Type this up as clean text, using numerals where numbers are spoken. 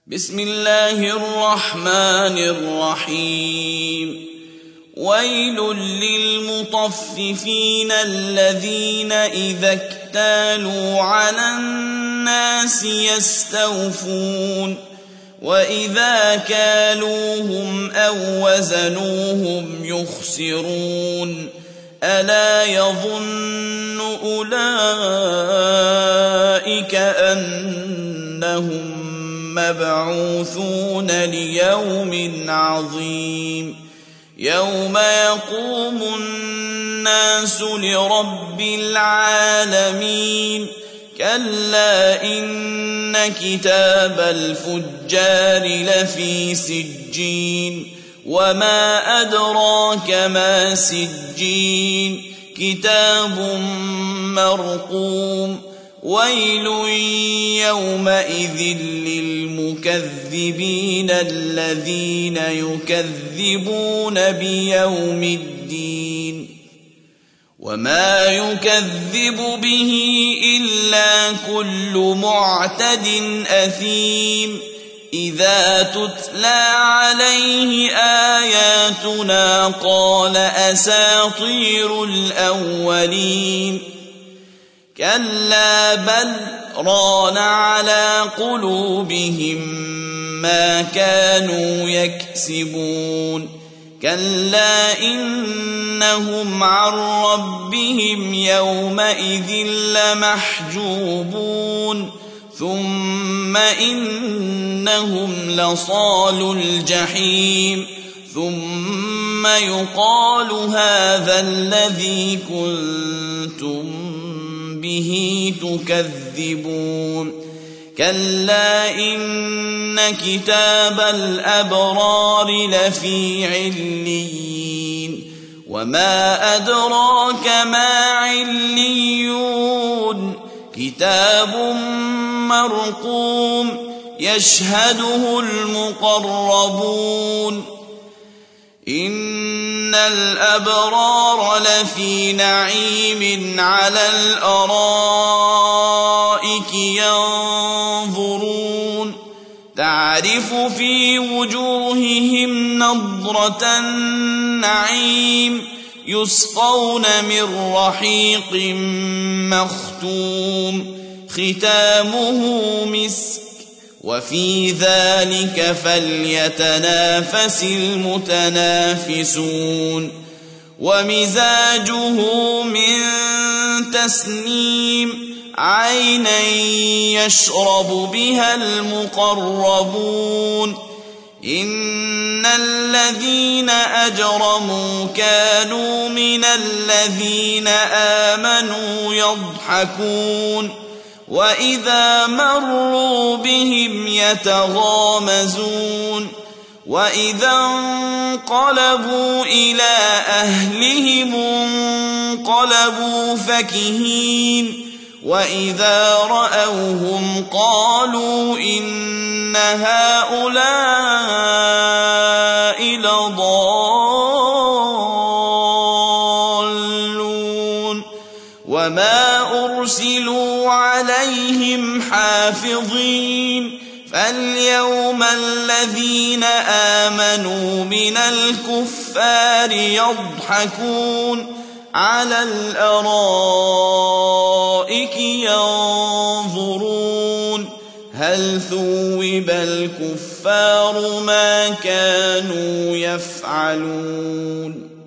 بسم الله الرحمن الرحيم. ويل للمطففين الذين إذا اكتالوا على الناس يستوفون وإذا كالوهم أو وزنوهم يخسرون ألا يظن أولئك أنهم مبعوثون ليوم عظيم يوم يقوم الناس لرب العالمين كلا إن كتاب الفجار لفي سجين وما أدراك ما سجين كتاب مرقوم ويل يومئذ للمكذبين الذين يكذبون بيوم الدين وما يكذب به إلا كل معتد أثيم إذا تتلى عليه آياتنا قال أساطير الأولين كلا بل ران على قلوبهم ما كانوا يكسبون كلا إنهم عن ربهم يومئذ لمحجوبون ثم إنهم لصالو الجحيم ثم يقال هذا الذي كنتم به تكذبون كلا إن كتاب الأبرار لفي عليين وما أدراك ما عليون كتاب مرقوم يشهده المقربون إن الأبرار لفي نعيم على الأرائك ينظرون تعرف في وجوههم نضرة النعيم يسقون من رحيق مختوم ختامه مسك وفي ذلك فليتنافس المتنافسون ومزاجه من تسنيم عينا يشرب بها المقربون إن الذين أجرموا كانوا من الذين آمنوا يضحكون وإذا مروا بهم يتغامزون وإذا انقلبوا إلى أهلهم انقلبوا فكهين وإذا رأوهم قالوا إن هؤلاء لضالون وما أرسلوا عليهم حافظين فاليوم الذين آمنوا من الكفار يضحكون على الأرائك ينظرون هل ثوب الكفار ما كانوا يفعلون